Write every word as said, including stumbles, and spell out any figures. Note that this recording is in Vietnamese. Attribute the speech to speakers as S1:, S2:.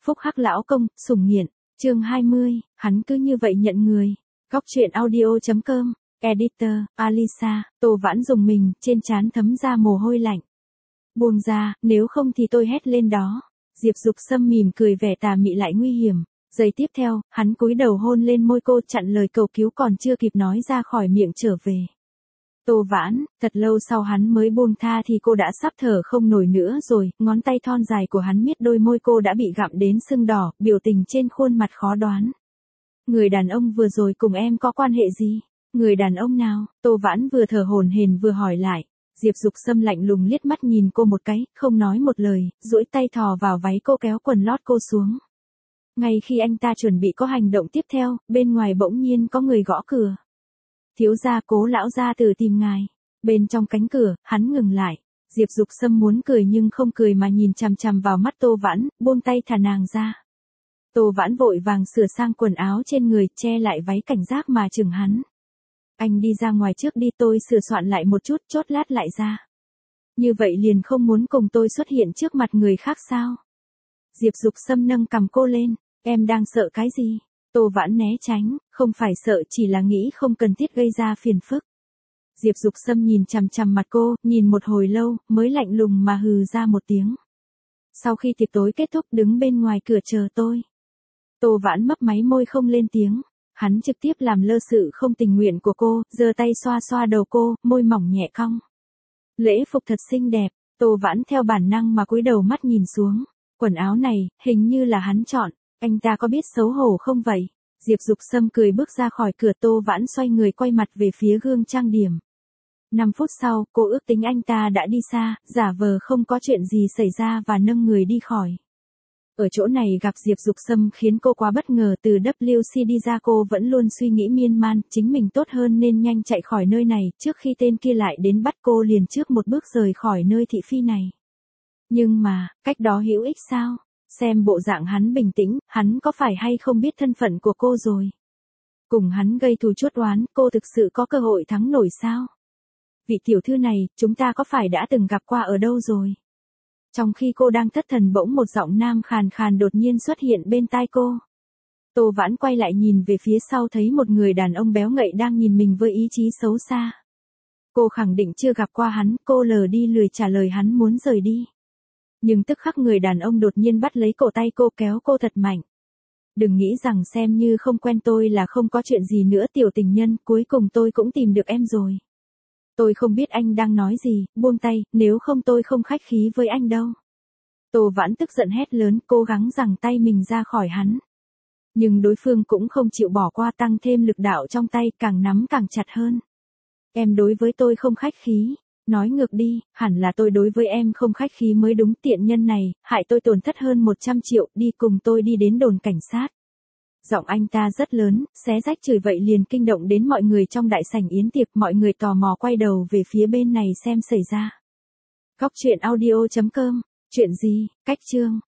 S1: Phúc Hắc lão công, sủng nghiện, chương hai mươi, hắn cứ như vậy nhận người. Góc truyện audio.com, Editor, Alisa, Tô Vãn dùng mình, trên trán thấm ra mồ hôi lạnh. Buông ra, nếu không thì tôi hét lên đó. Diệp Dục Sâm mỉm cười vẻ tà mị lại nguy hiểm. Giây tiếp theo, hắn cúi đầu hôn lên môi cô, chặn lời cầu cứu còn chưa kịp nói ra khỏi miệng trở về. Tô Vãn, thật lâu sau hắn mới buông tha thì cô đã sắp thở không nổi nữa rồi, ngón tay thon dài của hắn miết đôi môi cô đã bị gặm đến sưng đỏ, biểu tình trên khuôn mặt khó đoán. Người đàn ông vừa rồi cùng em có quan hệ gì? Người đàn ông nào? Tô Vãn vừa thở hổn hển vừa hỏi lại. Diệp Dục Sâm lạnh lùng liếc mắt nhìn cô một cái, không nói một lời, duỗi tay thò vào váy cô kéo quần lót cô xuống. Ngay khi anh ta chuẩn bị có hành động tiếp theo, bên ngoài bỗng nhiên có người gõ cửa. Thiếu gia, Cố lão gia tử tìm ngài. Bên trong cánh cửa, hắn ngừng lại. Diệp Dục Sâm muốn cười nhưng không cười mà nhìn chằm chằm vào mắt Tô Vãn, buông tay thả nàng ra. Tô Vãn vội vàng sửa sang quần áo trên người, che lại váy cảnh giác mà chừng hắn. Anh đi ra ngoài trước đi, tôi sửa soạn lại một chút, chốt lát lại ra. Như vậy liền không muốn cùng tôi xuất hiện trước mặt người khác sao? Diệp Dục Sâm nâng cằm cô lên, em đang sợ cái gì? Tô Vãn né tránh, không phải sợ, chỉ là nghĩ không cần thiết gây ra phiền phức. Diệp Dục Sâm nhìn chằm chằm mặt cô, nhìn một hồi lâu, mới lạnh lùng mà hừ ra một tiếng. Sau khi tiệc tối kết thúc, đứng bên ngoài cửa chờ tôi. Tô Vãn mấp máy môi không lên tiếng. Hắn trực tiếp làm lơ sự không tình nguyện của cô, giơ tay xoa xoa đầu cô, môi mỏng nhẹ cong. Lễ phục thật xinh đẹp. Tô Vãn theo bản năng mà cúi đầu mắt nhìn xuống. Quần áo này, hình như là hắn chọn. Anh ta có biết xấu hổ không vậy? Diệp Dục Sâm cười bước ra khỏi cửa. Tô Vãn xoay người quay mặt về phía gương trang điểm. Năm phút sau, cô ước tính anh ta đã đi xa, giả vờ không có chuyện gì xảy ra và nâng người đi khỏi. Ở chỗ này gặp Diệp Dục Sâm khiến cô quá bất ngờ. Từ vê kép xê đi ra cô vẫn luôn suy nghĩ miên man, chính mình tốt hơn nên nhanh chạy khỏi nơi này, trước khi tên kia lại đến bắt cô liền trước một bước rời khỏi nơi thị phi này. Nhưng mà, cách đó hữu ích sao? Xem bộ dạng hắn bình tĩnh, hắn có phải hay không biết thân phận của cô rồi? Cùng hắn gây thù chuốc oán, cô thực sự có cơ hội thắng nổi sao? Vị tiểu thư này, chúng ta có phải đã từng gặp qua ở đâu rồi? Trong khi cô đang thất thần bỗng một giọng nam khàn khàn đột nhiên xuất hiện bên tai cô. Tô Vãn quay lại nhìn về phía sau thấy một người đàn ông béo ngậy đang nhìn mình với ý chí xấu xa. Cô khẳng định chưa gặp qua hắn, cô lờ đi lười trả lời hắn muốn rời đi. Nhưng tức khắc người đàn ông đột nhiên bắt lấy cổ tay cô kéo cô thật mạnh. Đừng nghĩ rằng xem như không quen tôi là không có chuyện gì nữa tiểu tình nhân, cuối cùng tôi cũng tìm được em rồi. Tôi không biết anh đang nói gì, buông tay, nếu không tôi không khách khí với anh đâu. Tô Vãn tức giận hét lớn, cố gắng giằng tay mình ra khỏi hắn. Nhưng đối phương cũng không chịu bỏ qua, tăng thêm lực đạo trong tay, càng nắm càng chặt hơn. Em đối với tôi không khách khí. Nói ngược đi, hẳn là tôi đối với em không khách khí mới đúng, tiện nhân này, hại tôi tổn thất hơn một trăm triệu, đi cùng tôi đi đến đồn cảnh sát. Giọng anh ta rất lớn, xé rách chửi vậy liền kinh động đến mọi người trong đại sảnh yến tiệc, mọi người tò mò quay đầu về phía bên này xem xảy ra. Góc truyện audio.com, chuyện gì, cách chương.